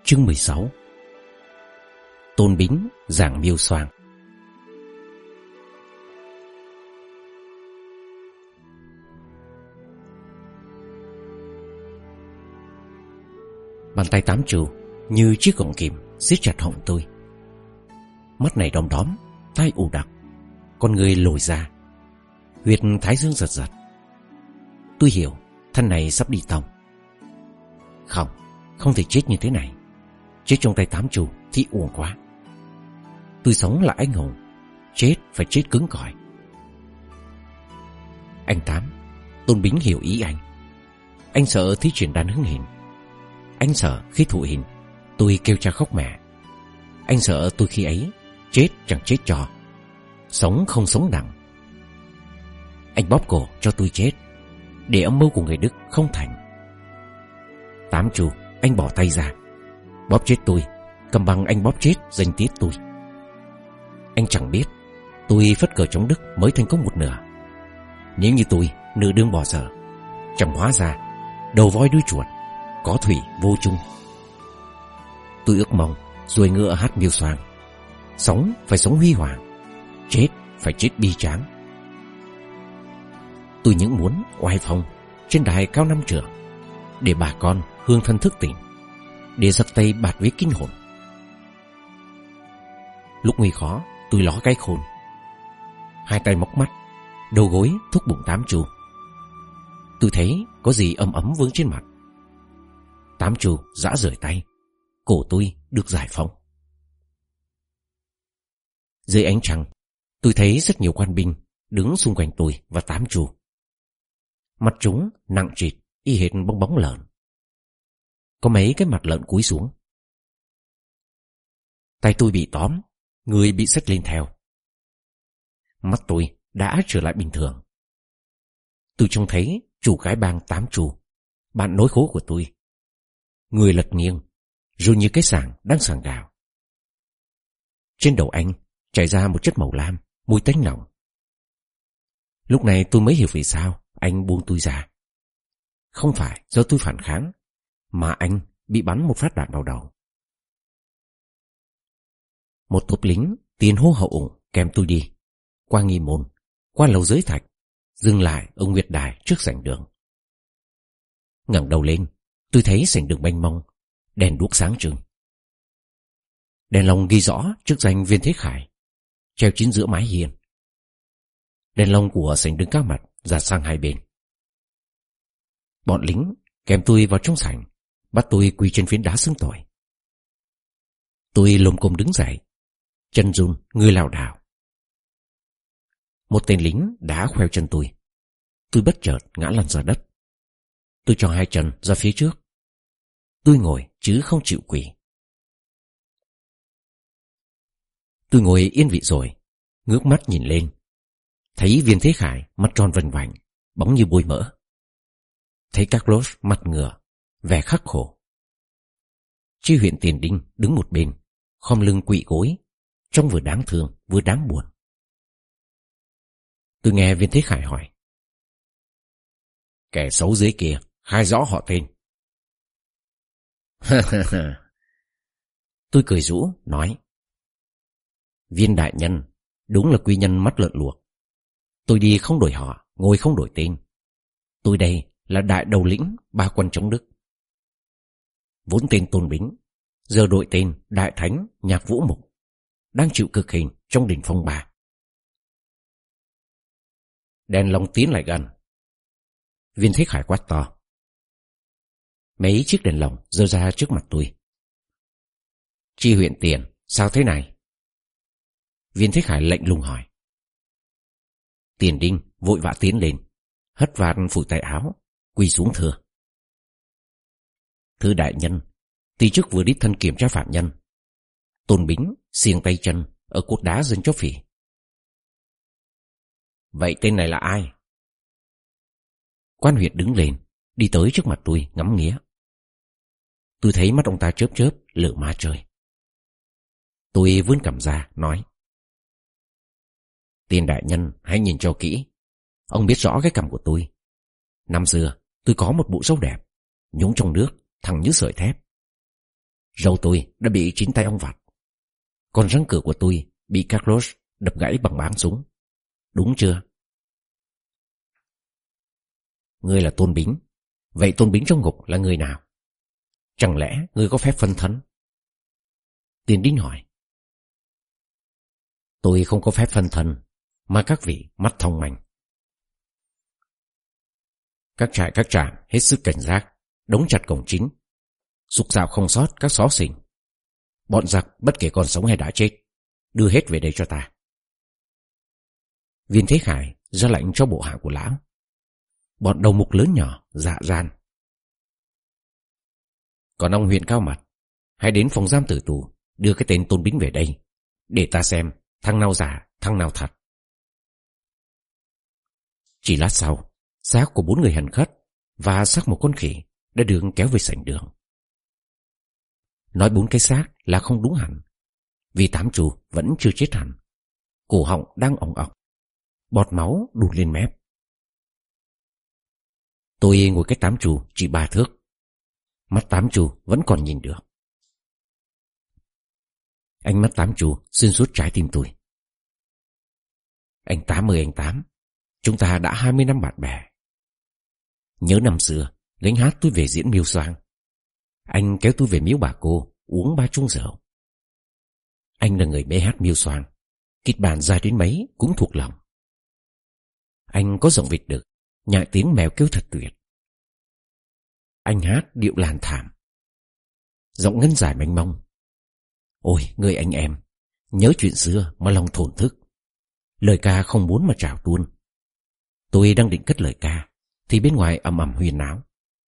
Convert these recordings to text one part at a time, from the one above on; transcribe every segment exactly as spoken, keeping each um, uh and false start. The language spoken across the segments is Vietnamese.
Chương mười sáu. Tôn Bính giảng miêu xoang. Bàn tay tám trù như chiếc gọng kìm siết chặt họng tôi. Mắt này đom đóm, tai ù đặc, con người lồi ra, huyệt thái dương giật giật. Tôi hiểu thân này sắp đi tòng. Không, không thể chết như thế này. Chết trong tay tám trù thì uổng quá. Tôi sống là anh hùng, chết phải chết cứng cỏi. Anh Tám, Tôn Bính hiểu ý anh. Anh sợ thi triển đan hứng hình. Anh sợ khi thụ hình tôi kêu cha khóc mẹ. Anh sợ tôi khi ấy chết chẳng chết trò, sống không sống đặng. Anh bóp cổ cho tôi chết, để âm mưu của người Đức không thành. Tám trù, anh bỏ tay ra, bóp chết tôi, cầm bằng anh bóp chết danh tiết tôi. Anh chẳng biết tôi phất cờ chống Đức mới thành công một nửa. Nếu như tôi nửa đương bỏ dở, chẳng hóa ra đầu voi đuôi chuột, có thủy vô chung. Tôi ước mong ruồi ngựa hát miêu xoang. Sống phải sống huy hoàng, chết phải chết bi tráng. Tôi những muốn oai phong trên đài cao năm trượng, để bà con hương thân thức tỉnh, để giật tay bạt với kinh hồn. Lúc nguy khó tôi ló cái khôn, hai tay móc mắt, đầu gối thúc bụng tám trù. Tôi thấy có gì ấm ấm vướng trên mặt. Tám trù giã rời tay, cổ tôi được giải phóng. Dưới ánh trăng, tôi thấy rất nhiều quan binh đứng xung quanh tôi và tám trù. Mặt chúng nặng trịch y hệt bong bóng lợn. Có mấy cái mặt lợn cúi xuống. Tay tôi bị tóm, người bị xách lên theo. Mắt tôi đã trở lại bình thường. Tôi trông thấy chủ cái bang tám trù, bạn nối khố của tôi. Người lật nghiêng, rồi như cái sảng đang sảng gạo. Trên đầu anh chảy ra một chất màu lam, mùi tanh nồng. Lúc này tôi mới hiểu vì sao anh buông tôi ra. Không phải do tôi phản kháng, mà anh bị bắn một phát đạn vào đầu. Một tốp lính tiến hô hậu ủng kèm tôi đi, qua nghi môn, qua lầu giới thạch, dừng lại ở Nguyệt Đài trước sảnh đường. Ngẩng đầu lên, tôi thấy sảnh đường mênh mông, đèn đuốc sáng trưng. Đèn lồng ghi rõ chức danh Viên Thế Khải, treo chính giữa mái hiên. Đèn lồng của sảnh đường các mặt dạt sang hai bên. Bọn lính kèm tôi vào trong sảnh, bắt tôi quỳ trên phiến đá xưng tội. Tôi lồm cồm đứng dậy, chân run, người lảo đảo. Một tên lính đá khoeo chân tôi. Tôi bất chợt ngã lăn ra đất. Tôi cho hai chân ra phía trước. Tôi ngồi chứ không chịu quỳ. Tôi ngồi yên vị rồi, ngước mắt nhìn lên, thấy Viên Thế Khải mắt tròn vành vành, bóng như bôi mỡ. Thấy Carlos mặt ngửa, vẻ khắc khổ. Chi huyện Tiền Đinh đứng một bên, khom lưng quỵ gối, trông vừa đáng thương vừa đáng buồn. Tôi nghe Viên Thế Khải hỏi: "Kẻ xấu dưới kia khai rõ họ tên." Tôi cười rũ nói: "Viên đại nhân đúng là quy nhân mắt lợn luộc. Tôi đi không đổi họ, ngồi không đổi tên. Tôi đây là đại đầu lĩnh ba quân chống Đức. Vốn tên Tôn Bính, giờ đổi tên Đại Thánh Nhạc Vũ Mục, đang chịu cực hình trong đỉnh Phong Ba." Đèn lồng tiến lại gần. Viên Thế Khải quát to. Mấy chiếc đèn lồng giơ ra trước mặt tôi. "Chi huyện Tiền, sao thế này?" Viên Thế Khải lạnh lùng hỏi. Tiền Đinh vội vã tiến lên, hất vạt phủi tay áo, quỳ xuống thưa: "Thưa đại nhân, ty chức vừa đích thân kiểm tra phạm nhân. Tôn Bính xiềng tay chân ở cột đá dân chó phỉ." "Vậy tên này là ai?" Quan huyện đứng lên, đi tới trước mặt tôi ngắm nghía. Tôi thấy mắt ông ta chớp chớp lửa ma trời. Tôi vươn cằm ra nói: "Tiền đại nhân hãy nhìn cho kỹ. Ông biết rõ cái cằm của tôi. Năm xưa tôi có một bộ râu đẹp, nhúng trong nước thẳng như sợi thép. Râu tôi đã bị chín tay ong vặt. Còn răng cửa của tôi bị Carlos đập gãy bằng báng súng. Đúng chưa? Ngươi là Tôn Bính. Vậy Tôn Bính trong ngục là người nào? Chẳng lẽ ngươi có phép phân thân? Tiền Đinh hỏi. Tôi không có phép phân thân, mà các vị mắt thông minh. Các trại các trạm hết sức cảnh giác, đóng chặt cổng chính, sục sạo không sót các xó xỉnh. Bọn giặc bất kể còn sống hay đã chết, đưa hết về đây cho ta. Viên Thế Khải ra lệnh cho bộ hạ của lão. Bọn đầu mục lớn nhỏ dạ gian. Còn ông huyện Cao Mặt, hãy đến phòng giam tử tù đưa cái tên Tôn Bính về đây, để ta xem thằng nào giả thằng nào thật. Chỉ lát sau, xác của bốn người hành khất và xác một con khỉ đã được kéo về sảnh đường. Nói bốn cái xác là không đúng hẳn, vì tám chủ vẫn chưa chết hẳn. Cổ họng đang ỏng ọc, bọt máu đùn lên mép. Tôi ngồi cách tám chủ chỉ ba thước. Mắt tám chủ vẫn còn nhìn được. Ánh mắt tám chủ xuyên suốt trái tim tôi. Anh Tám ơi anh Tám, chúng ta đã hai mươi năm bạn bè. Nhớ năm xưa gánh hát tôi về diễn Miêu Soang, anh kéo tôi về miếu bà cô uống ba chung rượu. Anh là người mê hát Miêu Soang, kịch bản dài đến mấy cũng thuộc lòng. Anh có giọng vịt đực, nhại tiếng mèo kêu thật tuyệt. Anh hát điệu làn thảm, giọng ngân dài mênh mông. Ôi người anh em, nhớ chuyện xưa mà lòng thổn thức. Lời ca không muốn mà trào tuôn. Tôi đang định cất lời ca thì bên ngoài ầm ầm huyên náo.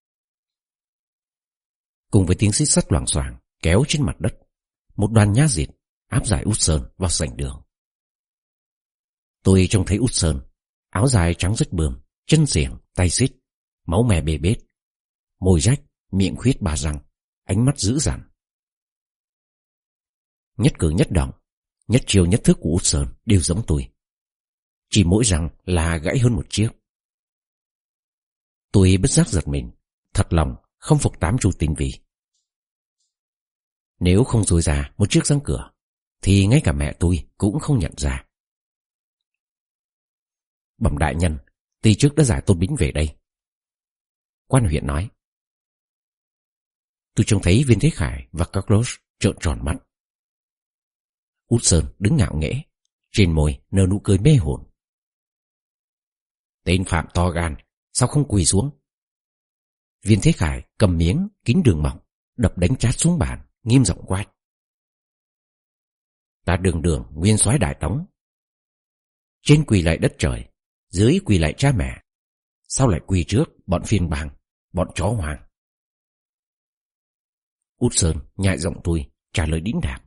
Cùng với tiếng xích sắt loảng xoảng kéo trên mặt đất, một đoàn nhá dịt áp giải Út Sơn vào sảnh đường. Tôi trông thấy Út Sơn, áo dài trắng rứt bươm, chân xiềng, tay xích, máu me bê bết, môi rách, miệng khuyết ba răng, ánh mắt dữ dằn. Nhất cử nhất động, nhất chiêu nhất thức của Út Sơn đều giống tôi, chỉ mỗi răng là gãy hơn một chiếc. Tôi bất giác giật mình, thật lòng không phục tám chủ tinh vi. Nếu không dôi ra một chiếc răng cửa thì ngay cả mẹ tôi cũng không nhận ra. Bẩm đại nhân, ty trước đã giải Tôn Bính về đây. Quan huyện nói. Tôi trông thấy Viên Thế Khải và Carlos trợn tròn mắt. Út Sơn đứng ngạo nghễ, trên môi nở nụ cười mê hồn. Tên phạm to gan, sao không quỳ xuống? Viên Thế Khải cầm miếng kính đường mỏng, đập đánh chát xuống bàn, nghiêm giọng quát. Ta đường đường nguyên soái Đại Tống, trên quỳ lại đất trời, dưới quỳ lại cha mẹ, sao lại quỳ trước bọn phiên bang, bọn chó hoang? Út Sơn nhại giọng tôi trả lời đĩnh đạc.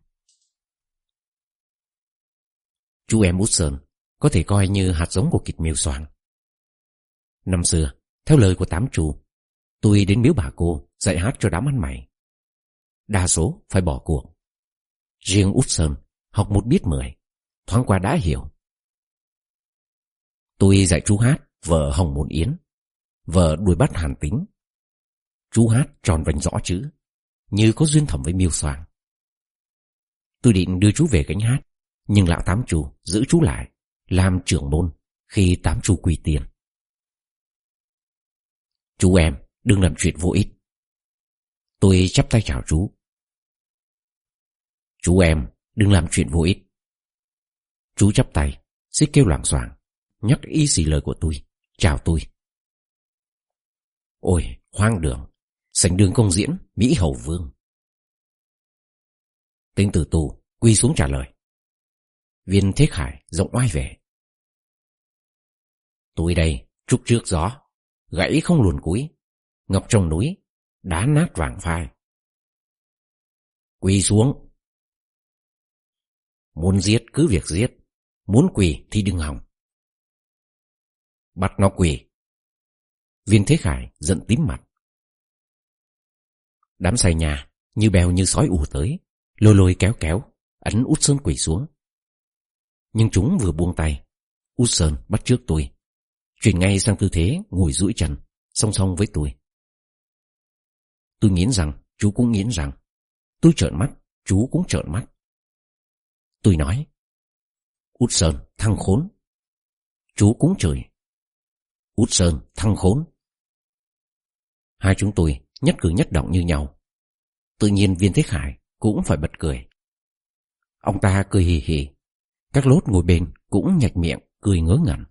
Chú em Út Sơn có thể coi như hạt giống của kịch Miêu Soang. Năm xưa, theo lời của tám chủ, tôi đến miếu bà cô dạy hát cho đám ăn mày. Đa số phải bỏ cuộc. Riêng Út Sơn học một biết mười, thoáng qua đã hiểu. Tôi dạy chú hát vở Hồng Môn Yến, vở Đuổi Bắt Hàn Tính. Chú hát tròn vành rõ chữ, như có duyên thầm với Miêu Soang. Tôi định đưa chú về gánh hát, nhưng lão tám chủ giữ chú lại làm trưởng môn khi tám chủ quỳ tiền. Chú em đừng làm chuyện vô ích. Tôi chắp tay chào chú. Chú em đừng làm chuyện vô ích. Chú chắp tay, xích kêu loảng xoảng, nhắc y xì lời của tôi, chào tôi. Ôi, hoang đường, sảnh đường công diễn Mỹ Hầu Vương. Tên tử tù quy xuống trả lời. Viên Thế Khải giọng oai vẻ. Tôi đây trúc trước gió, gãy không luồn cúi, ngọc trong núi, đá nát vàng phai. Quỳ xuống. Muốn giết cứ việc giết, muốn quỳ thì đừng hòng. Bắt nó quỳ. Viên Thế Khải giận tím mặt. Đám xài nhà như bèo như sói ùa tới, lôi lôi kéo kéo ấn Út Sơn quỳ xuống. Nhưng chúng vừa buông tay, Út Sơn bắt trước tôi, chuyển ngay sang tư thế ngồi duỗi chân song song với tôi. Tôi nghiến rằng, chú cũng nghiến rằng, Tôi trợn mắt, chú cũng trợn mắt. Tôi nói: Út Sơn, thằng khốn. Chú cũng chửi: Út Sơn, thằng khốn. Hai chúng tôi nhất cử nhất động như nhau. Tự nhiên Viên Thế Khải cũng phải bật cười. Ông ta cười hì hì. Các lốt ngồi bên cũng nhạch miệng cười ngớ ngẩn.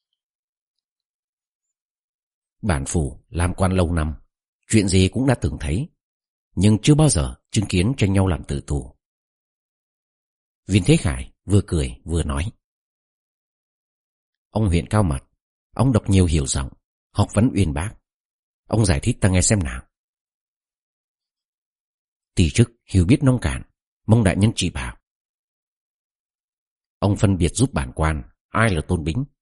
Bản phủ làm quan lâu năm, chuyện gì cũng đã từng thấy, nhưng chưa bao giờ chứng kiến tranh nhau làm tử tù. Viên Thế Khải vừa cười vừa nói: Ông huyện cao mật, ông đọc nhiều hiểu rộng, học vấn uyên bác. Ông giải thích ta nghe xem nào. Tỷ chức hiểu biết nông cạn, mong đại nhân chỉ bảo. Ông phân biệt giúp bản quan ai là Tôn Bính.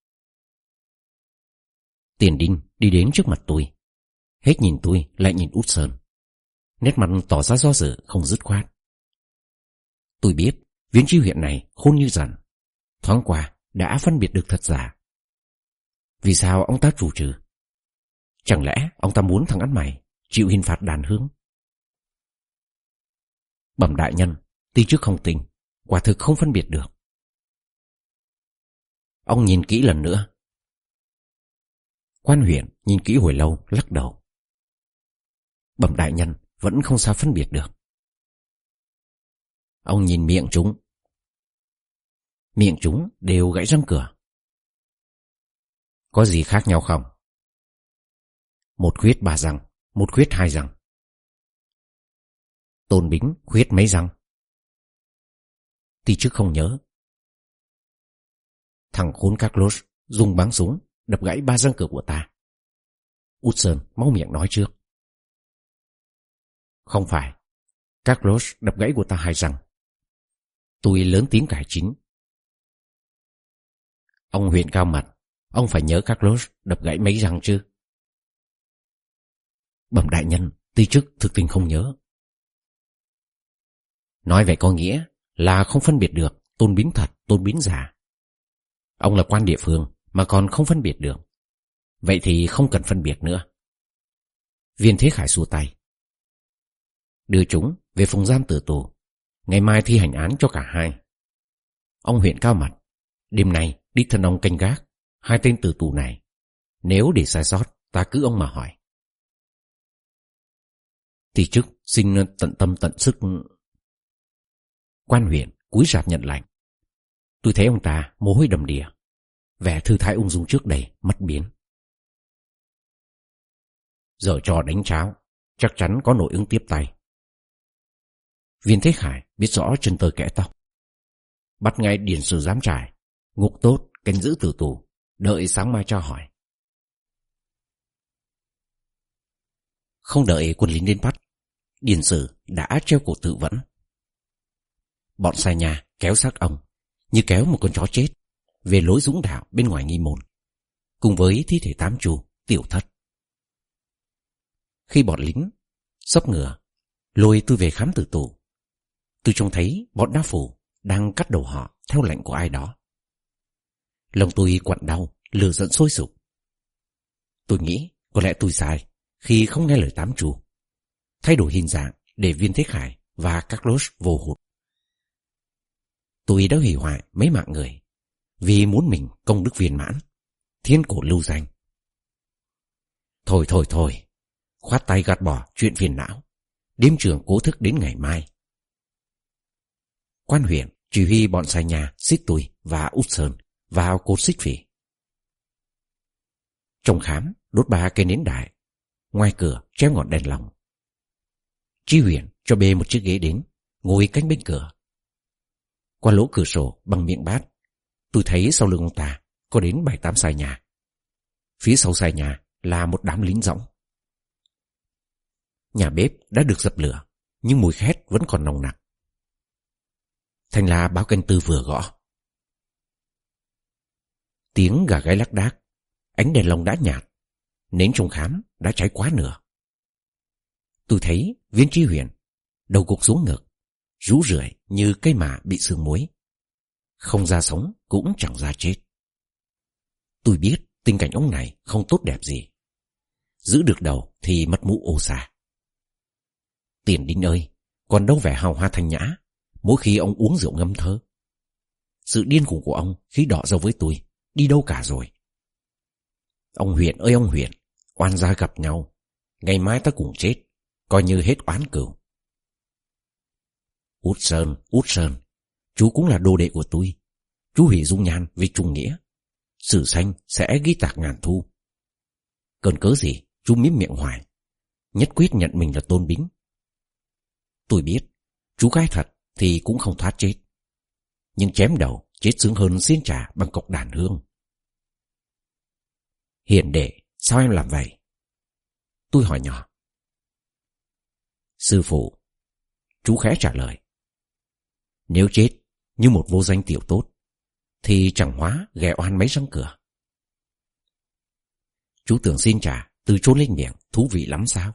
Tiền Đinh đi đến trước mặt tôi, hết nhìn tôi lại nhìn Út Sơn, nét mặt tỏ ra do dự không dứt khoát. Tôi biết Viên tri huyện này khôn như rắn, thoáng qua đã phân biệt được thật giả. Vì sao ông ta trù trừ? Chẳng lẽ ông ta muốn thằng ăn mày chịu hình phạt đàn hương? Bẩm đại nhân, ti chức không tin, quả thực không phân biệt được. Ông nhìn kỹ lần nữa. Quan huyện nhìn kỹ hồi lâu lắc đầu. Bẩm đại nhân, vẫn không sao phân biệt được. Ông nhìn miệng chúng. Miệng chúng đều gãy răng cửa. Có gì khác nhau không? Một khuyết ba răng, một khuyết hai răng. Tôn Bính khuyết mấy răng? Ti chức không nhớ. Thằng khốn Carlos dùng bắn súng đập gãy ba răng cửa của ta. Út Sơn mau miệng nói trước. Không phải, Carlos đập gãy của ta hai răng. Tôi lớn tiếng cải chính. Ông huyện cao mật, ông phải nhớ Carlos đập gãy mấy răng chứ? Bẩm đại nhân, ti chức thực tình không nhớ. Nói vậy có nghĩa là không phân biệt được Tôn Bính thật, Tôn Bính giả. Ông là quan địa phương mà còn không phân biệt được. Vậy thì không cần phân biệt nữa. Viên Thế Khải xua tay. Đưa chúng về phòng giam tử tù, ngày mai thi hành án cho cả hai. Ông huyện cao mật, đêm nay đích thân ông canh gác hai tên tử tù này. Nếu để sai sót, ta cứ ông mà hỏi. Ti chức xin tận tâm tận sức. Quan huyện cúi rạp nhận lệnh. Tôi thấy ông ta mồ hôi đầm đìa, vẻ thư thái ung dung trước đây mất biến. Giờ trò đánh cháo, chắc chắn có nội ứng tiếp tay. Viên Thế Khải biết rõ chân tơ kẽ tóc. Bắt ngay điển sử giám trải, ngục tốt canh giữ tử tù, đợi sáng mai cho hỏi. Không đợi quân lính đến bắt, điển sử đã treo cổ tự vẫn. Bọn sai nhà kéo xác ông như kéo một con chó chết về lối dũng đạo bên ngoài nghi môn, cùng với thi thể tám chu Tiểu Thất. Khi bọn lính xốc ngựa lôi tôi về khám tử tù, tôi trông thấy bọn đá phủ đang cắt đầu họ theo lệnh của ai đó. Lòng tôi quặn đau, lửa giận sôi sục. Tôi nghĩ có lẽ tôi sai khi không nghe lời tám chu, thay đổi hình dạng để Viên Thế Khải và Carlos vô hụt. Tôi đã hủy hoại mấy mạng người vì muốn mình công đức viên mãn, thiên cổ lưu danh. Thôi thôi thôi, khoát tay gạt bỏ chuyện phiền não, đêm trường cố thức đến ngày mai. Quan huyện chỉ huy bọn sai nhà xích tôi và Út Sơn vào cột xích phỉ. Trong khám đốt ba cây nến đại, ngoài cửa treo ngọn đèn lồng. Chi huyện cho bê một chiếc ghế đến, ngồi cạnh bên cửa. Qua lỗ cửa sổ bằng miệng bát, tôi thấy sau lưng ông ta có đến bảy tám sai nhà. Phía sau sai nhà là một đám lính dõng. Nhà bếp đã được dập lửa, nhưng mùi khét vẫn còn nồng nặc. Thành là báo canh tư vừa gõ. Tiếng gà gáy lác đác, ánh đèn lồng đã nhạt, nến trong khám đã cháy quá nửa. Tôi thấy Viên Tri Huyền đầu gục xuống ngực, rũ rượi như cây mả bị sương muối, không ra sống cũng chẳng ra chết. Tôi biết tình cảnh ông này không tốt đẹp gì. Giữ được đầu thì mất mũ ô xa. Tiền Đinh ơi, còn đâu vẻ hào hoa thanh nhã mỗi khi ông uống rượu ngâm thơ. Sự điên khùng của ông khi đọ dâu với tôi đi đâu cả rồi. Ông Huyền ơi ông Huyền, oan gia gặp nhau, ngày mai ta cùng chết, coi như hết oán cừu. Út Sơn, Út Sơn, chú cũng là đồ đệ của tôi. Chú hủy dung nhan vì trung nghĩa, sử sanh sẽ ghi tạc ngàn thu. Cơn cớ gì chú mím miệng hoài, nhất quyết nhận mình là Tôn Bính. Tôi biết chú gái thật thì cũng không thoát chết, nhưng chém đầu chết sướng hơn xiên trà bằng cọc đàn hương. Hiền đệ, sao em làm vậy? Tôi hỏi nhỏ. Sư phụ, chú khẽ trả lời. Nếu chết như một vô danh tiểu tốt thì chẳng hóa ghẻ oan mấy răng cửa. Chú tưởng xin trả từ trốn lên miệng thú vị lắm sao?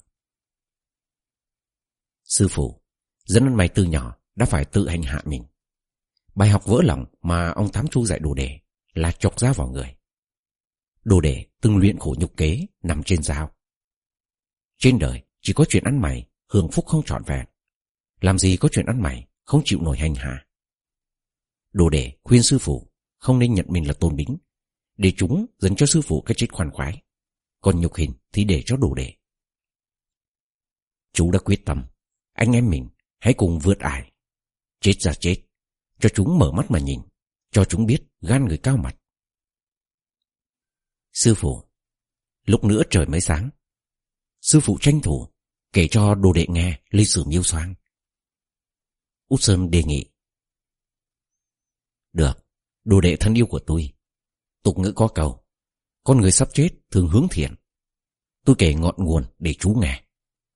Sư phụ, dẫn ăn mày từ nhỏ đã phải tự hành hạ mình. Bài học vỡ lòng mà ông Tám Chu dạy đồ đệ là chọc dao vào người. Đồ đệ từng luyện khổ nhục kế nằm trên dao. Trên đời chỉ có chuyện ăn mày hưởng phúc không trọn vẹn, làm gì có chuyện ăn mày không chịu nổi hành hạ. Đồ đệ khuyên sư phụ không nên nhận mình là Tôn Bính, để chúng dần cho sư phụ cái chết khoan khoái, còn nhục hình thì để cho đồ đệ. Chú đã quyết tâm, anh em mình hãy cùng vượt ải, chết ra chết, cho chúng mở mắt mà nhìn, cho chúng biết gan người cao mặt. Sư phụ, lúc nữa trời mới sáng, sư phụ tranh thủ kể cho đồ đệ nghe lịch sử Miêu Soang. Út Sơn đề nghị. Được, đồ đệ thân yêu của tôi. Tục ngữ có câu, con người sắp chết thường hướng thiện. Tôi kể ngọn nguồn để chú nghe.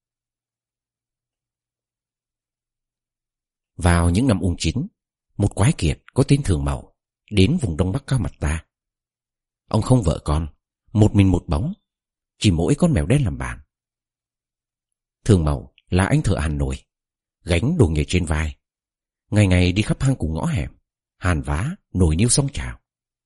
Vào những năm ung chín, một quái kiệt có tên Thường Mậu đến vùng Đông Bắc Cao Mặt ta. Ông không vợ con, một mình một bóng, chỉ mỗi con mèo đen làm bạn. Thường Mậu là anh thợ hàn nổi, gánh đồ nghề trên vai, ngày ngày đi khắp hang cùng ngõ hẻm, hàn vá nồi niêu song chảo.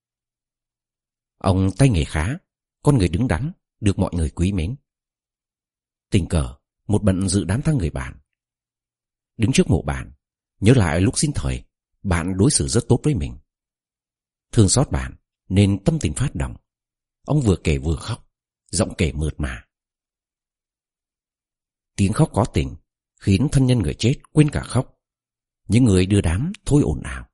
Ông tay nghề khá, con người đứng đắn, được mọi người quý mến. Tình cờ một bận dự đám tang người bạn. Đứng trước mộ bạn, nhớ lại lúc sinh thời bạn đối xử rất tốt với mình. Thương xót bạn nên tâm tình phát động, ông vừa kể vừa khóc, giọng kể mượt mà. Tiếng khóc có tình khiến thân nhân người chết quên cả khóc. Những người đưa đám thôi ồn ào.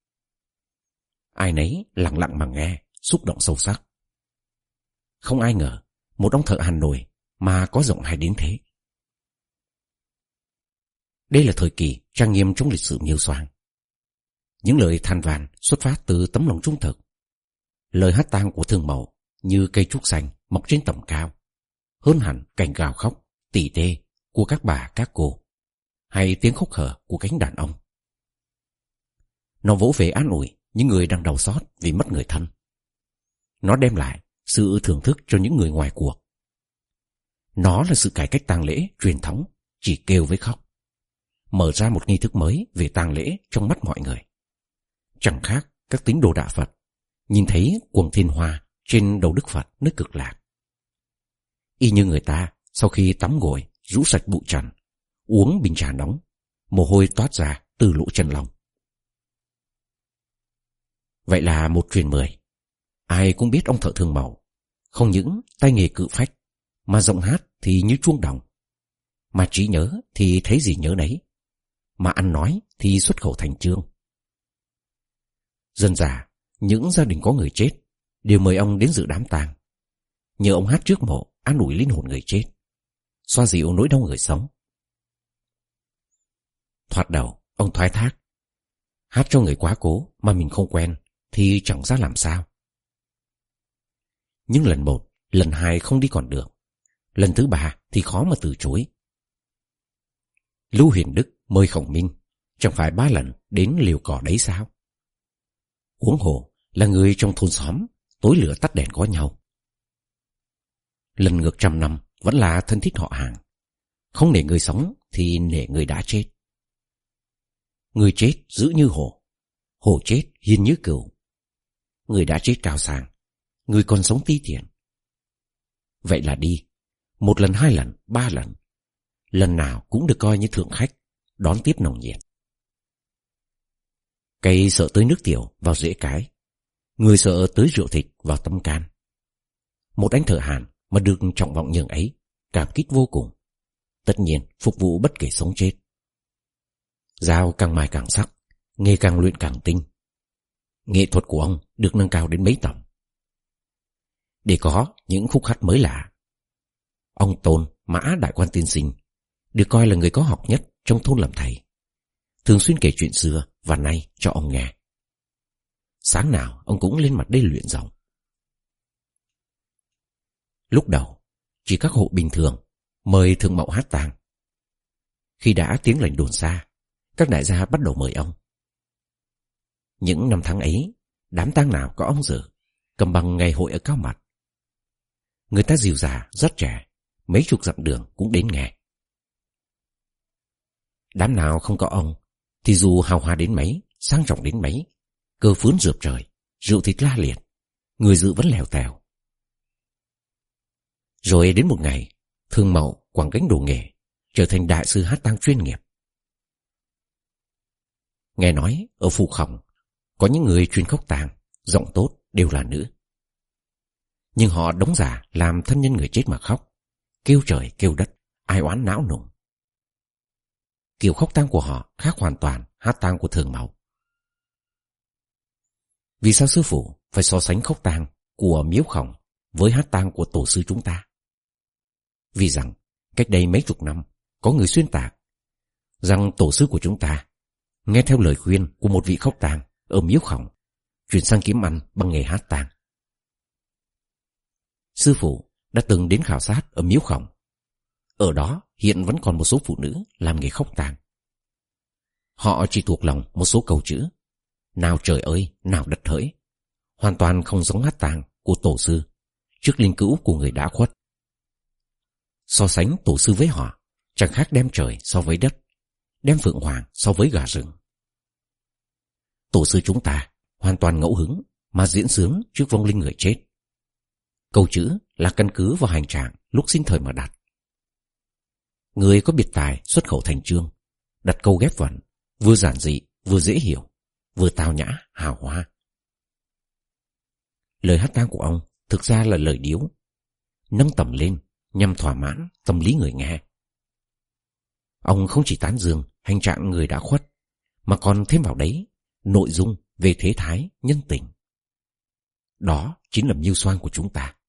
Ai nấy lặng lặng mà nghe, xúc động sâu sắc. Không ai ngờ một ông thợ hàn nồi mà có giọng hay đến thế. Đây là thời kỳ trang nghiêm trong lịch sử Miêu Soang. Những lời than vãn xuất phát từ tấm lòng trung thực. Lời hát tang của Thường Mậu như cây trúc xanh mọc trên tầm cao, hơn hẳn cảnh gào khóc tỉ tê của các bà các cô, hay tiếng khóc hở của cánh đàn ông. Nó vỗ về an ủi những người đang đau xót vì mất người thân. Nó đem lại sự thưởng thức cho những người ngoài cuộc. Nó là sự cải cách tang lễ truyền thống chỉ kêu với khóc, mở ra một nghi thức mới về tang lễ trong mắt mọi người. Chẳng khác các tín đồ đạo Phật nhìn thấy quầng thiên hoa trên đầu Đức Phật nơi Cực Lạc. Y như người ta sau khi tắm gội rũ sạch bụi trần, uống bình trà nóng, mồ hôi toát ra từ lỗ chân lông. Vậy là một truyền mười. Ai cũng biết ông thợ Thường Mậu không những tay nghề cự phách, mà giọng hát thì như chuông đồng, mà trí nhớ thì thấy gì nhớ nấy, mà ăn nói thì xuất khẩu thành chương. Dần dà, những gia đình có người chết đều mời ông đến dự đám tang, nhờ ông hát trước mộ an ủi linh hồn người chết, xoa dịu nỗi đau người sống. Thoạt đầu ông thoái thác, hát cho người quá cố mà mình không quen thì chẳng ra làm sao. Nhưng lần một, lần hai không đi còn được, lần thứ ba thì khó mà từ chối. Lưu Hiền Đức mời Khổng Minh chẳng phải ba lần đến liều cỏ đấy sao? Huống hồ là người trong thôn xóm, tối lửa tắt đèn có nhau. Lần ngược trăm năm vẫn là thân thích họ hàng, không nể người sống thì nể người đã chết. Người chết dữ như hổ, hổ chết hiền như cừu. Người đã chết cao sang, người còn sống ti tiện. Vậy là đi, một lần hai lần ba lần, lần nào cũng được coi như thượng khách, đón tiếp nồng nhiệt. Cây sợ tới nước tiểu vào rễ cái, người sợ tới rượu thịt vào tâm can. Một anh thợ hàn mà được trọng vọng nhường ấy, cảm kích vô cùng, tất nhiên phục vụ bất kể sống chết. Dao càng mài càng sắc, nghề càng luyện càng tinh. Nghệ thuật của ông được nâng cao đến mấy tầm. Để có những khúc hát mới lạ, ông Tôn Mã Đại Quan tiên sinh được coi là người có học nhất trong thôn làm thầy, thường xuyên kể chuyện xưa và nay cho ông nghe. Sáng nào ông cũng lên mặt đê luyện giọng. Lúc đầu chỉ các hộ bình thường mời Thường Mậu hát tang. Khi đã tiếng lệnh đồn xa, các đại gia bắt đầu mời ông. Những năm tháng ấy, đám tang nào có ông dự, cầm bằng ngày hội ở Cao Mặt. Người ta dìu dà rất trẻ, mấy chục dặm đường cũng đến nghe. Đám nào không có ông thì dù hào hoa đến mấy, sang trọng đến mấy, cờ phướn rượp trời, rượu thịt la liệt, người dự vẫn lèo tèo. Rồi đến một ngày, Thường Mậu quẳng gánh đồ nghề, trở thành đại sư hát tang chuyên nghiệp. Nghe nói ở Phù Khổng có những người chuyên khóc tang, giọng tốt đều là nữ. Nhưng họ đóng giả làm thân nhân người chết mà khóc, kêu trời kêu đất, ai oán não nùng. Kiểu khóc tang của họ khác hoàn toàn hát tang của Thường Mậu. Vì sao sư phụ phải so sánh khóc tang của Miếu Khổng với hát tang của tổ sư chúng ta? Vì rằng cách đây mấy chục năm có người xuyên tạc rằng tổ sư của chúng ta nghe theo lời khuyên của một vị khóc tang ở Miếu Khổng, chuyển sang kiếm ăn bằng nghề hát tang. Sư phụ đã từng đến khảo sát ở Miếu Khổng. Ở đó hiện vẫn còn một số phụ nữ làm nghề khóc tang. Họ chỉ thuộc lòng một số câu chữ: nào trời ơi, nào đất hỡi, hoàn toàn không giống hát tang của tổ sư trước linh cữu của người đã khuất. So sánh tổ sư với họ chẳng khác đem trời so với đất, đem phượng hoàng so với gà rừng. Tổ sư chúng ta hoàn toàn ngẫu hứng mà diễn sướng trước vong linh người chết. Câu chữ là căn cứ vào hành trạng lúc sinh thời mà đặt. Người có biệt tài xuất khẩu thành chương, đặt câu ghép vần, vừa giản dị vừa dễ hiểu, vừa tao nhã hào hoa. Lời hát tang của ông thực ra là lời điếu, nâng tầm lên nhằm thỏa mãn tâm lý người nghe. Ông không chỉ tán dương hành trạng người đã khuất, mà còn thêm vào đấy nội dung về thế thái nhân tình. Đó chính là mưu soan của chúng ta.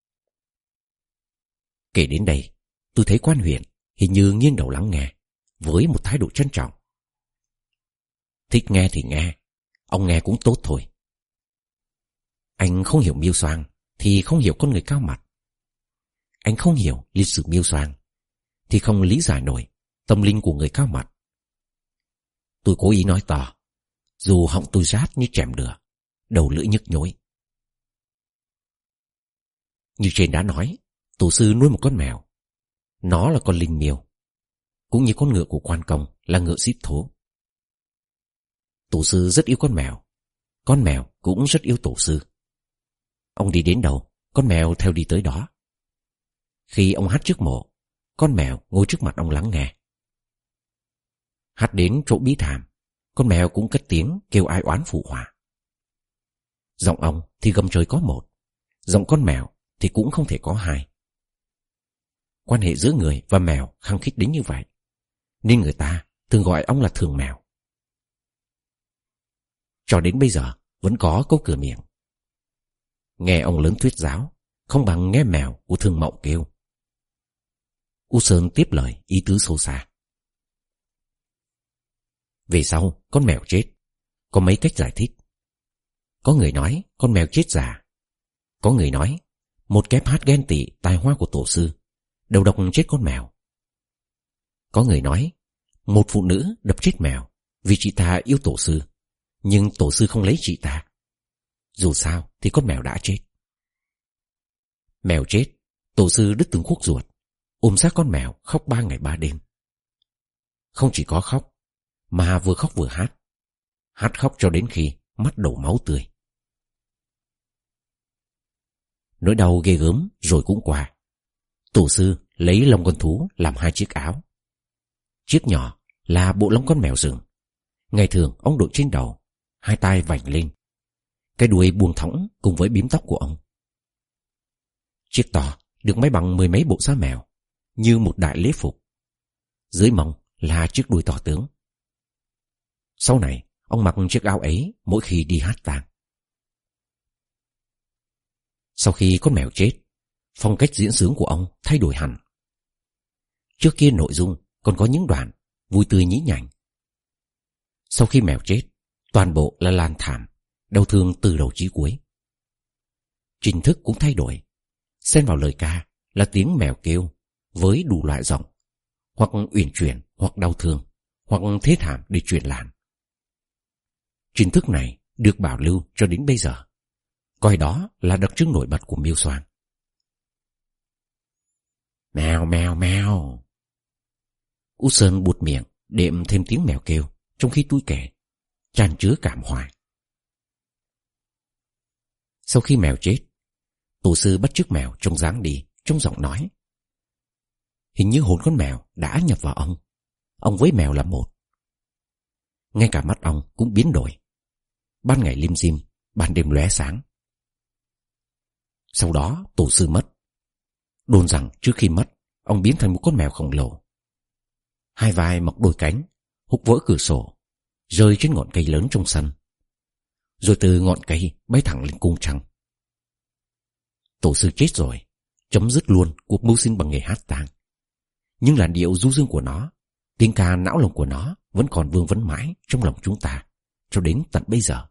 Kể đến đây, tôi thấy quan huyện hình như nghiêng đầu lắng nghe với một thái độ trân trọng. Thích nghe thì nghe, ông nghe cũng tốt thôi. Anh không hiểu mưu soan thì không hiểu con người Cao Mặt. Anh không hiểu lịch sử mưu soan thì không lý giải nổi tâm linh của người Cao Mặt. Tôi cố ý nói to, dù họng tôi rát như chèm đửa, đầu lưỡi nhức nhối. Như trên đã nói, tổ sư nuôi một con mèo. Nó là con linh miêu, cũng như con ngựa của quan công là ngựa xít thố. Tổ sư rất yêu con mèo, con mèo cũng rất yêu tổ sư. Ông đi đến đâu, con mèo theo đi tới đó. Khi ông hát trước mộ, con mèo ngồi trước mặt ông lắng nghe. Hát đến chỗ bí thảm, con mèo cũng cất tiếng kêu ai oán phụ họa. Giọng ông thì gầm trời có một, giọng con mèo thì cũng không thể có hai. Quan hệ giữa người và mèo khăng khít đến như vậy, nên người ta thường gọi ông là Thường Mèo. Cho đến bây giờ vẫn có câu cửa miệng: nghe ông lớn thuyết giáo không bằng nghe mèo của Thường Mậu kêu. U Sơn tiếp lời ý tứ sâu xa. Về sau con mèo chết, có mấy cách giải thích. Có người nói con mèo chết già. Có người nói một kép hát ghen tị tài hoa của tổ sư, đầu độc chết con mèo. Có người nói một phụ nữ đập chết mèo vì chị ta yêu tổ sư, nhưng tổ sư không lấy chị ta. Dù sao thì con mèo đã chết. Mèo chết, tổ sư đứt từng khúc ruột, ôm xác con mèo khóc ba ngày ba đêm. Không chỉ có khóc, mà vừa khóc vừa hát. Hát khóc cho đến khi mắt đổ máu tươi. Nỗi đau ghê gớm rồi cũng qua. Tổ sư lấy lông con thú làm hai chiếc áo. Chiếc nhỏ là bộ lông con mèo rừng. Ngày thường ông đội trên đầu, hai tay vảnh lên, cái đuôi buông thõng cùng với bím tóc của ông. Chiếc to được may bằng mười mấy bộ da mèo, như một đại lễ phục. Dưới mông là chiếc đuôi to tướng. Sau này ông mặc chiếc áo ấy mỗi khi đi hát tang. Sau khi con mèo chết, phong cách diễn sướng của ông thay đổi hẳn. Trước kia nội dung còn có những đoạn vui tươi nhí nhảnh. Sau khi mèo chết, toàn bộ là lan thảm, đau thương từ đầu chí cuối. Trình thức cũng thay đổi. Xen vào lời ca là tiếng mèo kêu với đủ loại giọng, hoặc uyển chuyển, hoặc đau thương, hoặc thế thảm để truyền làn. Trình thức này được bảo lưu cho đến bây giờ, coi đó là đặc trưng nổi bật của Miêu Soang. Mèo mèo mèo. Út Sơn buột miệng đệm thêm tiếng mèo kêu, trong khi tôi kể, tràn chứa cảm hoài. Sau khi mèo chết, tổ sư bắt chước mèo trông dáng đi, trong giọng nói. Hình như hồn con mèo đã nhập vào ông. Ông với mèo là một. Ngay cả mắt ông cũng biến đổi. Ban ngày lim dim, ban đêm lóe sáng. Sau đó tổ sư mất. Đồn rằng trước khi mất, ông biến thành một con mèo khổng lồ. Hai vai mọc đôi cánh, húc vỡ cửa sổ, rơi trên ngọn cây lớn trong sân. Rồi từ ngọn cây bay thẳng lên cung trăng. Tổ sư chết rồi, chấm dứt luôn cuộc mưu sinh bằng nghề hát tang. Nhưng làn điệu du dương của nó, tiếng ca não lòng của nó vẫn còn vương vấn mãi trong lòng chúng ta cho đến tận bây giờ.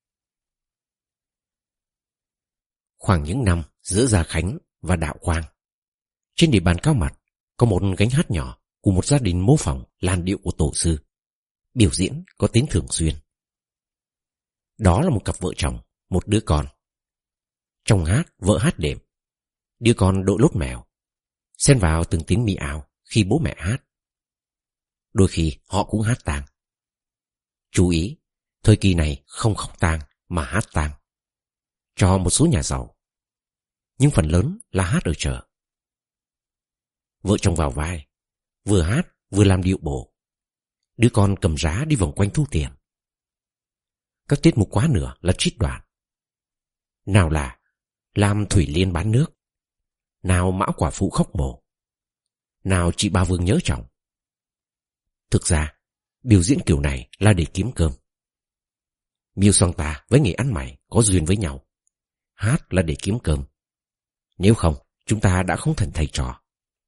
Khoảng những năm giữa Gia Khánh và Đạo Quang, trên địa bàn Cao Mặt có một gánh hát nhỏ của một gia đình mô phỏng làn điệu của tổ sư, biểu diễn có tiếng thường xuyên. Đó là một cặp vợ chồng, một đứa con. Trong hát, vợ hát đệm, đứa con đội lốt mèo, xen vào từng tiếng mi ào khi bố mẹ hát. Đôi khi họ cũng hát tang. Chú ý, thời kỳ này không khóc tang mà hát tang, cho một số nhà giàu, nhưng phần lớn là hát ở chợ. Vợ chồng vào vai, vừa hát vừa làm điệu bộ. Đứa con cầm giá đi vòng quanh thu tiền. Các tiết mục quá nửa là trích đoạn. Nào là làm Thủy Liên bán nước, nào Mão Quả Phụ khóc mồ, nào chị Ba Vương nhớ chồng. Thực ra, biểu diễn kiểu này là để kiếm cơm. Miêu Soang ta với nghề ăn mày có duyên với nhau. Hát là để kiếm cơm. Nếu không, chúng ta đã không thành thầy trò.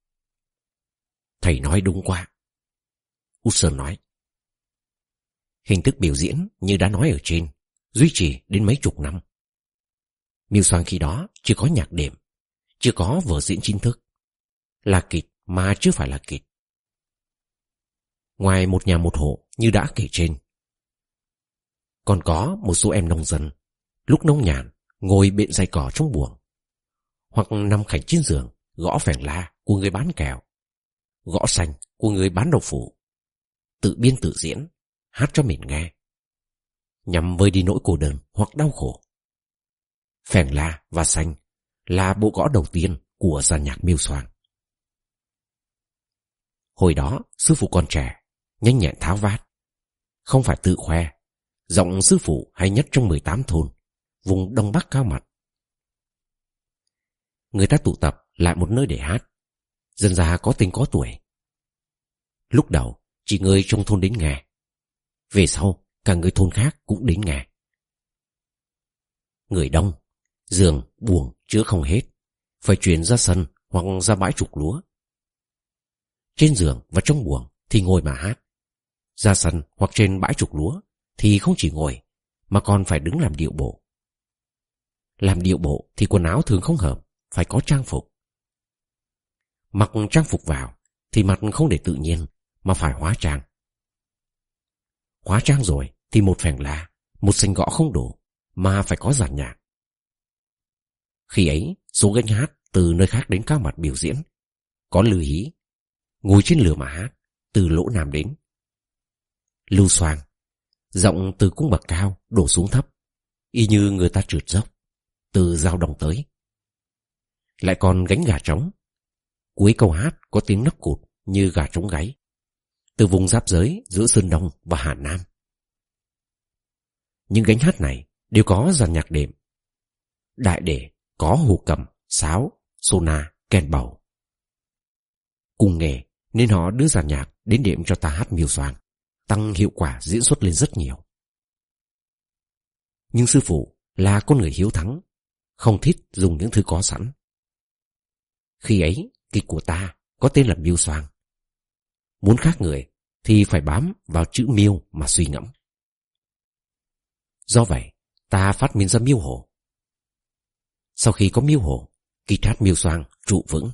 Thầy nói đúng quá. Út Sơn nói. Hình thức biểu diễn như đã nói ở trên, duy trì đến mấy chục năm. Miêu Soang khi đó chưa có nhạc đệm, chưa có vở diễn chính thức. Là kịch mà chưa phải là kịch. Ngoài một nhà một hộ như đã kể trên, còn có một số em nông dân, lúc nông nhàn ngồi bên dây cỏ trong buồng, hoặc nằm khảnh trên giường gõ phèn la của người bán kẹo, gõ xanh của người bán đậu phụ, tự biên tự diễn, hát cho mình nghe, nhằm vơi đi nỗi cô đơn hoặc đau khổ. Phèn la và xanh là bộ gõ đầu tiên của dàn nhạc Miêu Soang. Hồi đó sư phụ còn trẻ, nhanh nhẹn tháo vát, không phải tự khoe, giọng sư phụ hay nhất trong mười tám thôn vùng Đông Bắc Cao Mặt. Người ta tụ tập lại một nơi để hát, dần ra có tên có tuổi. Lúc đầu chỉ người trong thôn đến nghe, về sau cả người thôn khác cũng đến nghe. Người đông, giường buồng chứa không hết, phải chuyển ra sân hoặc ra bãi trục lúa. Trên giường và trong buồng thì ngồi mà hát, ra sân hoặc trên bãi trục lúa thì không chỉ ngồi mà còn phải đứng làm điệu bộ. Làm điệu bộ thì quần áo thường không hợp, phải có trang phục. Mặc trang phục vào thì mặt không để tự nhiên mà phải hóa trang. Hóa trang rồi thì một phèn la, một sành gõ không đủ mà phải có dàn nhạc. Khi ấy số gánh hát từ nơi khác đến Cao Mặt biểu diễn, có Lưu Hí ngồi trên lửa mà hát từ lỗ nam đến. Lưu Soang giọng từ cung bậc cao đổ xuống thấp, y như người ta trượt dốc từ Giao Đồng tới. Lại còn gánh gà trống, cuối câu hát có tiếng nấc cụt như gà trống gáy. từ vùng giáp giới giữa Sơn Đông và Hà Nam. Những gánh hát này đều có dàn nhạc đệm. Đại để có hồ cầm, sáo, sona, kèn bầu. Cùng nghề nên họ đưa dàn nhạc đến đệm cho ta hát miêu xoang, tăng hiệu quả diễn xuất lên rất nhiều. Nhưng sư phụ là con người hiếu thắng, không thích dùng những thứ có sẵn. Khi ấy, kịch của ta có tên là miêu xoang. Muốn khác người thì phải bám vào chữ miêu mà suy ngẫm. Do vậy, ta phát minh ra miêu hồ. Sau khi có miêu hồ, kịch hát miêu xoang trụ vững.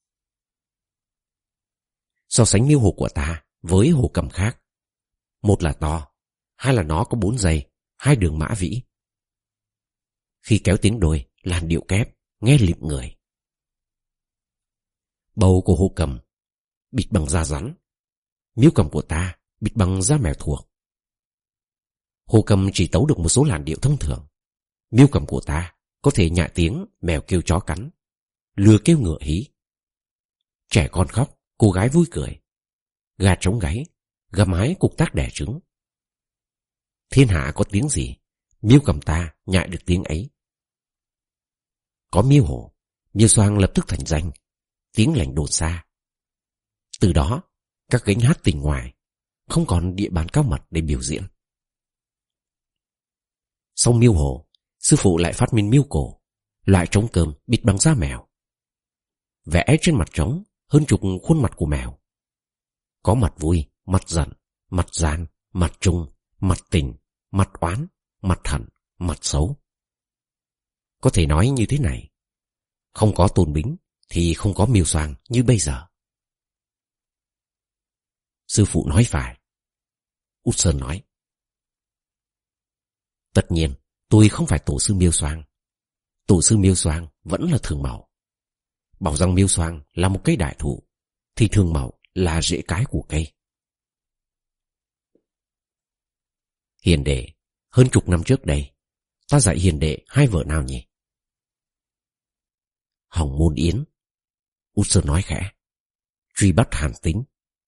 So sánh miêu hồ của ta với hồ cầm khác, một là to, hai là nó có bốn dây, hai đường mã vĩ. Khi kéo tiếng đôi, làn điệu kép, nghe lịm người. Bầu của hồ cầm bịt bằng da rắn, miêu cầm của ta bịt bằng da mèo thuộc. Hồ cầm chỉ tấu được một số làn điệu thông thường. Miêu cầm của ta có thể nhại tiếng mèo kêu chó cắn, lừa kêu ngựa hí. Trẻ con khóc, cô gái vui cười, gà trống gáy, gà mái cục tác đẻ trứng. Thiên hạ có tiếng gì, miêu cầm ta nhại được tiếng ấy. Có miêu hồ, miêu xoang lập tức thành danh, tiếng lành đồn xa. Từ đó, các gánh hát tỉnh ngoài không còn địa bàn cao mật để biểu diễn. Sau miêu hồ, sư phụ lại phát minh miêu cổ, loại trống cơm bịt bằng da mèo. Vẽ trên mặt trống hơn chục khuôn mặt của mèo. Có mặt vui, mặt giận, mặt gian, mặt trung, mặt tình, mặt oán, mặt hận, mặt xấu. Có thể nói như thế này: không có Tôn Bính thì không có miêu xoang như bây giờ. Sư phụ nói phải. Út Sơn nói: tất nhiên tôi không phải tổ sư miêu xoang. Tổ sư miêu xoang vẫn là Thường Mậu. Bảo rằng miêu xoang là một cây đại thụ, thì Thường Mậu là rễ cái của cây. Hiền đệ, hơn chục năm trước đây, ta dạy hiền đệ hai vở nào nhỉ? Hồng Môn Yến. Út Sơn nói khẽ. Truy bắt Hàn Tính.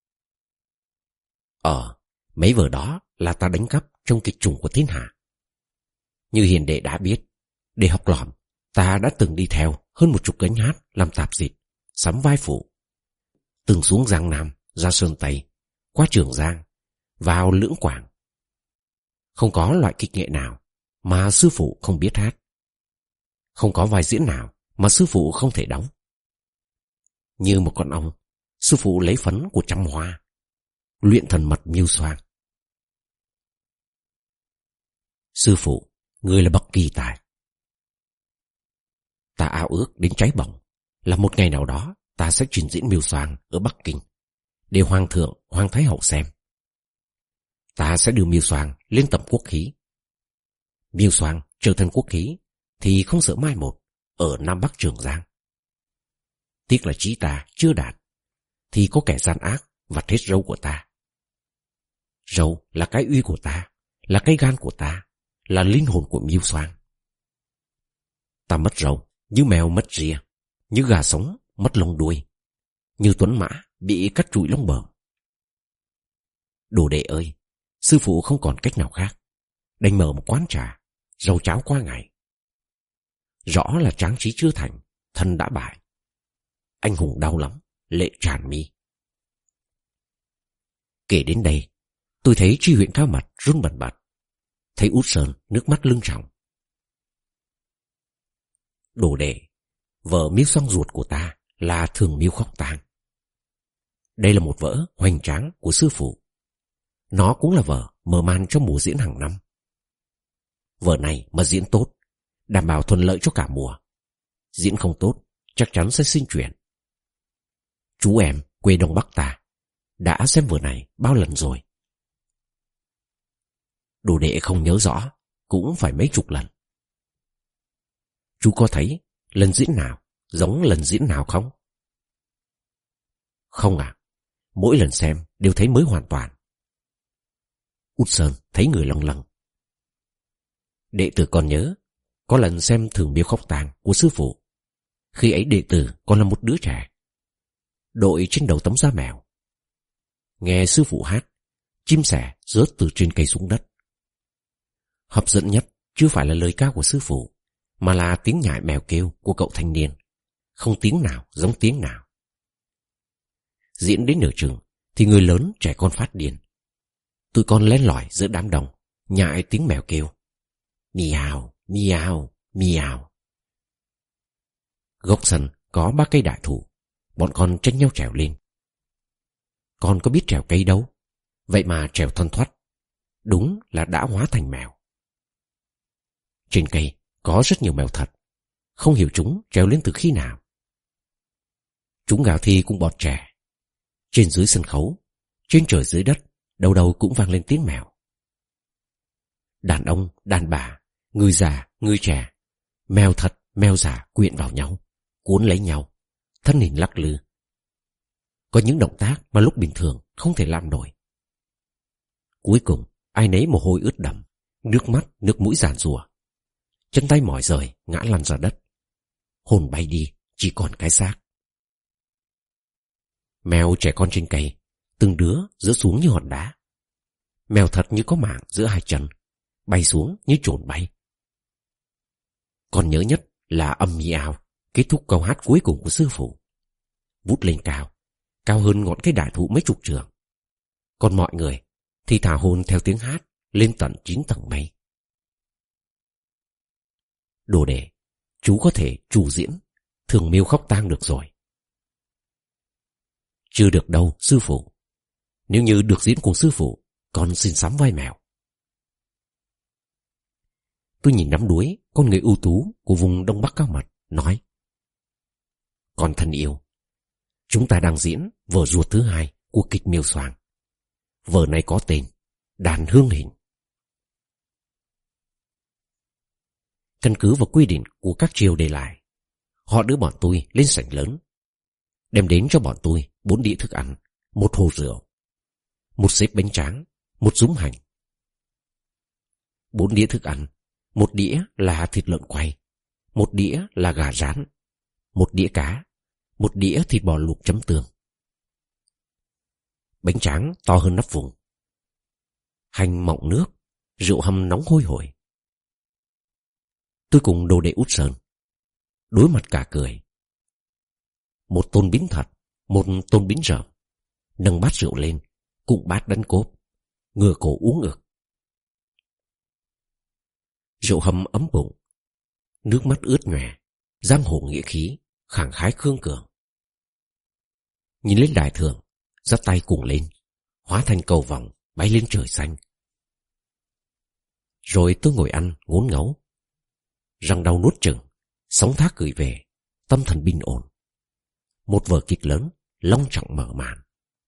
Ờ, mấy vở đó là ta đánh cắp trong kịch trùng của thiên hạ. Như hiền đệ đã biết, để học lỏm, ta đã từng đi theo hơn một chục gánh hát làm tạp dịch, sắm vai phụ. Từng xuống Giang Nam, ra Sơn Tây, qua Trường Giang, vào Lưỡng Quảng. Không có loại kịch nghệ nào mà sư phụ không biết hát. Không có vai diễn nào mà sư phụ không thể đóng. Như một con ong, sư phụ lấy phấn của trăm hoa, luyện thần mật miêu xoang. Sư phụ, người là bậc kỳ tài. Ta ao ước đến cháy bỏng là một ngày nào đó ta sẽ trình diễn miêu xoang ở Bắc Kinh để Hoàng thượng, Hoàng Thái hậu xem. Ta sẽ đưa miêu xoang lên tầm quốc khí. Miêu xoang trở thành quốc khí thì không sợ mai một ở Nam Bắc Trường Giang. Tiếc là trí ta chưa đạt, thì có kẻ gian ác vặt hết râu của ta. Râu là cái uy của ta, là cái gan của ta, là linh hồn của miêu xoang. Ta mất râu như mèo mất ria, như gà sống mất lông đuôi, như tuấn mã bị cắt trụi lông bờm. Đồ đệ ơi, sư phụ không còn cách nào khác, đành mở một quán trà, rau cháo qua ngày. Rõ là tráng trí chưa thành, thân đã bại. Anh hùng đau lắm, lệ tràn mi. Kể đến đây, tôi thấy Tri huyện Cao Mật run bần bật, thấy Út Sơn nước mắt lưng tròng. Đồ đệ, vở miêu xoang ruột của ta là Thường Miêu Khóc Tang. Đây là một vở hoành tráng của sư phụ. Nó cũng là vở mở màn cho mùa diễn hàng năm. Vở này mà diễn tốt, đảm bảo thuận lợi cho cả mùa. Diễn không tốt, chắc chắn sẽ xin chuyển. Chú em quê Đông Bắc ta đã xem vở này bao lần rồi. Đồ đệ không nhớ rõ, cũng phải mấy chục lần. Chú có thấy lần diễn nào giống lần diễn nào không? Không ạ, à, mỗi lần xem đều thấy mới hoàn toàn. Út Sơn thấy người lâng lâng. Đệ tử còn nhớ, có lần xem Thường Miêu Khóc Tang của sư phụ. Khi ấy đệ tử còn là một đứa trẻ, đội trên đầu tấm da mèo. nghe sư phụ hát, chim sẻ rớt từ trên cây xuống đất. Hấp dẫn nhất chưa phải là lời ca của sư phụ, mà là tiếng nhại mèo kêu của cậu thanh niên, không tiếng nào giống tiếng nào. Diễn đến nửa chừng thì người lớn trẻ con phát điên. Tụi con len lỏi giữa đám đông, nhại tiếng mèo kêu miao, miao, miao. Gốc sân có ba cây đại thụ, bọn con tranh nhau trèo lên. Con có biết trèo cây đâu, vậy mà trèo thoăn thoắt, đúng là đã hóa thành mèo. Trên cây có rất nhiều mèo thật, không hiểu chúng trèo lên từ khi nào. Chúng gào thi cũng bọt trẻ. Trên dưới sân khấu, trên trời dưới đất, đâu đâu cũng vang lên tiếng mèo. Đàn ông, đàn bà, người già, người trẻ, mèo thật, mèo giả quyện vào nhau, cuốn lấy nhau, thân hình lắc lư. Có những động tác mà lúc bình thường không thể làm nổi. Cuối cùng, ai nấy mồ hôi ướt đẫm, nước mắt, nước mũi giàn giụa. Chân tay mỏi rời, ngã lăn ra đất. Hồn bay đi, chỉ còn cái xác. Mèo trẻ con trên cây, từng đứa rớt xuống như hòn đá. Mèo thật như có mạng giữa hai chân, bay xuống như chồn bay. Còn nhớ nhất là âm miao, kết thúc câu hát cuối cùng của sư phụ. Vút lên cao, cao hơn ngọn cây đại thụ mấy chục trượng. Còn mọi người thì thả hồn theo tiếng hát lên tận chín tầng mây. Đồ đệ, chú có thể chủ diễn Thường Miêu Khóc Tang được rồi. Chưa được đâu sư phụ. Nếu như được diễn cùng sư phụ, con xin sắm vai mèo. Tôi nhìn đắm đuối con người ưu tú của vùng Đông Bắc Cao Mật, nói: Con thân yêu, chúng ta đang diễn vở ruột thứ hai của kịch Miêu Soàng. Vở này có tên Đàn Hương Hình. Căn cứ vào quy định của các triều để lại, họ đưa bọn tôi lên sảnh lớn, đem đến cho bọn tôi bốn đĩa thức ăn, một hồ rượu, một xếp bánh tráng, một dúm hành. Bốn đĩa thức ăn, một đĩa là thịt lợn quay, một đĩa là gà rán, một đĩa cá, một đĩa thịt bò luộc chấm tương. Bánh tráng to hơn nắp vùng, hành mọng nước, rượu hầm nóng hôi hổi. Tôi cùng đồ đệ Út Sơn đối mặt cả cười. Một tôn bính thật, một tôn bính rợm, nâng bát rượu lên, cùng bát đánh cốp, ngửa cổ uống ực. Rượu hầm ấm bụng, nước mắt ướt nhòe, giang hồ nghĩa khí, khẳng khái khương cường. Nhìn lên đài thượng, dắt tay cùng lên, hóa thành cầu vòng bay lên trời xanh. Rồi tôi ngồi ăn ngốn ngấu, răng đau nuốt chừng, sóng thác gửi về, tâm thần bình ổn. Một vở kịch lớn long trọng mở màn.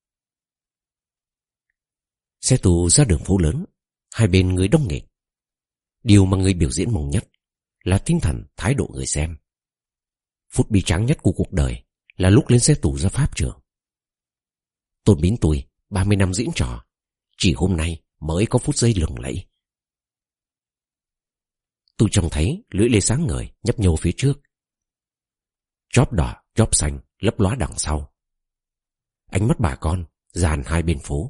Xe tù ra đường phố lớn, hai bên người đông nghịt. Điều mà người biểu diễn mong nhất là tinh thần thái độ người xem. Phút bi tráng nhất của cuộc đời là lúc lên xe tù ra pháp trường. Tôn Bính tôi ba mươi năm diễn trò, chỉ hôm nay mới có phút giây lừng lẫy. Tôi trông thấy lưỡi lê sáng ngời nhấp nhô phía trước, chóp đỏ chóp xanh lấp lóa đằng sau. Ánh mắt bà con dàn hai bên phố.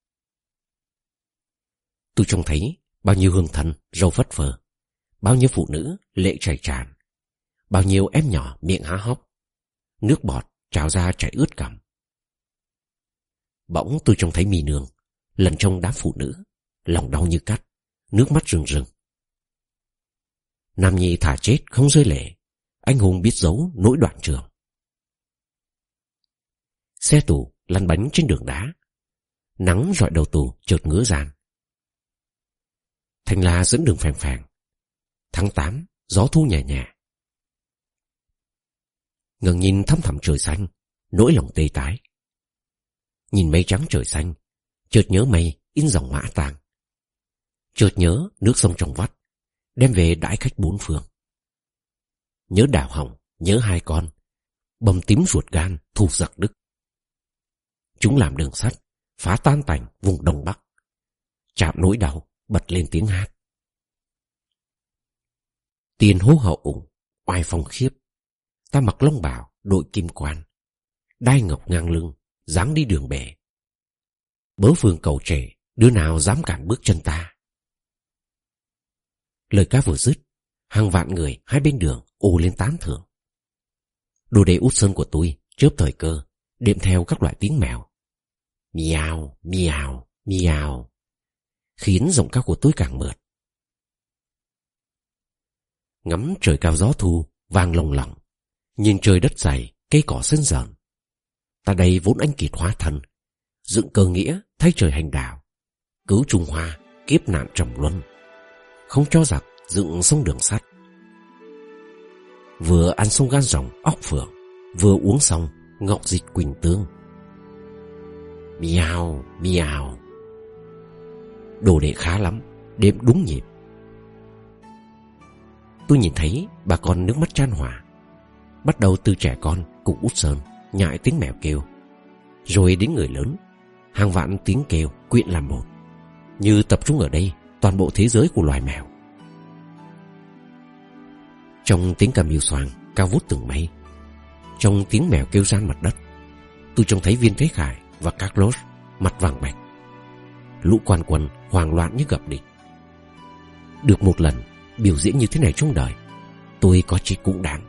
Tôi trông thấy bao nhiêu hương thân râu phất phơ, bao nhiêu phụ nữ lệ chảy tràn, bao nhiêu em nhỏ miệng há hốc, nước bọt trào ra chảy ướt cằm. Bỗng tôi trông thấy mì nương lần trong đám phụ nữ, lòng đau như cắt, nước mắt rưng rưng. Nam nhi thả chết không rơi lệ, anh hùng biết giấu nỗi đoạn trường. Xe tù lăn bánh trên đường đá, nắng rọi đầu tù chợt ngứa gian. Thành La dẫn đường phèn phèn. Tháng tám, gió thu nhẹ nhẹ. Ngẩng nhìn thăm thẳm trời xanh, nỗi lòng tê tái. Nhìn mây trắng trời xanh, chợt nhớ mây in dòng mã tàng. Chợt nhớ nước sông trong vắt, đem về đãi khách bốn phương. Nhớ đào hồng, nhớ hai con, bầm tím ruột gan thu giặc Đức. Chúng làm đường sắt, phá tan tành vùng Đông Bắc. Chạm nỗi đau, bật lên tiếng hát. Tiền hố hậu ủng, oai phong khiếp. Ta mặc long bào, đội kim quan, đai ngọc ngang lưng, dáng đi đường bể. Bớ vương cầu trẻ, đứa nào dám cản bước chân ta. Lời ca vừa dứt, hàng vạn người hai bên đường ồ lên tán thưởng. Đồ đệ Út Sơn của tôi chớp thời cơ, đệm theo các loại tiếng mèo. Miao, miao, miao, khiến giọng ca của tôi càng mượt. Ngắm trời cao gió thu vang lồng lộng, nhìn trời đất dày, cây cỏ xanh rờn. Ta đây vốn anh kiệt hóa thân, dựng cơ nghĩa thay trời hành đạo, cứu Trung Hoa kiếp nạn trầm luân, không cho giặc dựng sông đường sắt. Vừa ăn xong gan rồng óc phượng, vừa uống xong ngọc dịch quỳnh tương. Miao, miao. Đồ đệ khá lắm, đêm đúng nhịp. Tôi nhìn thấy bà con nước mắt chan hòa, bắt đầu từ trẻ con cùng Út Sơn nhại tiếng mèo kêu, rồi đến người lớn, hàng vạn tiếng kêu quyện làm một, như tập trung ở đây toàn bộ thế giới của loài mèo. Trong tiếng ca miêu xoàng cao vút từng mây, trong tiếng mèo kêu gian mặt đất, tôi trông thấy Viên Thế Khải và Carlos mặt vàng bạch. Lũ quan quân hoảng loạn như gặp địch. Được một lần biểu diễn như thế này trong đời, tôi có chết cũng đáng.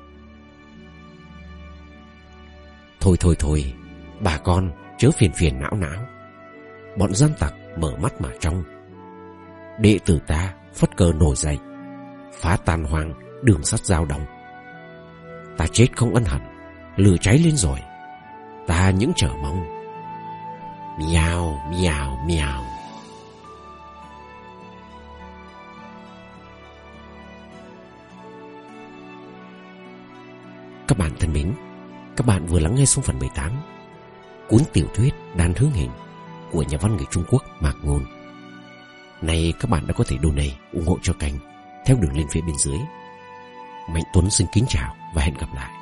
Thôi thôi thôi, bà con chớ phiền phiền não não. Bọn gian tặc mở mắt mà trông. Đệ tử ta phất cờ nổi dậy, phá tan hoang đường sắt giao đông. Ta chết không ân hận, lửa cháy lên rồi, ta những chờ mong. Miao, miao, miao. Các bạn thân mến, các bạn vừa lắng nghe xong phần mười tám cuốn tiểu thuyết Đan Hương Hình của nhà văn người Trung Quốc Mạc Ngôn. Này các bạn đã có thể donate ủng hộ cho kênh theo đường link phía bên dưới. Mạnh Tuấn xin kính chào và hẹn gặp lại.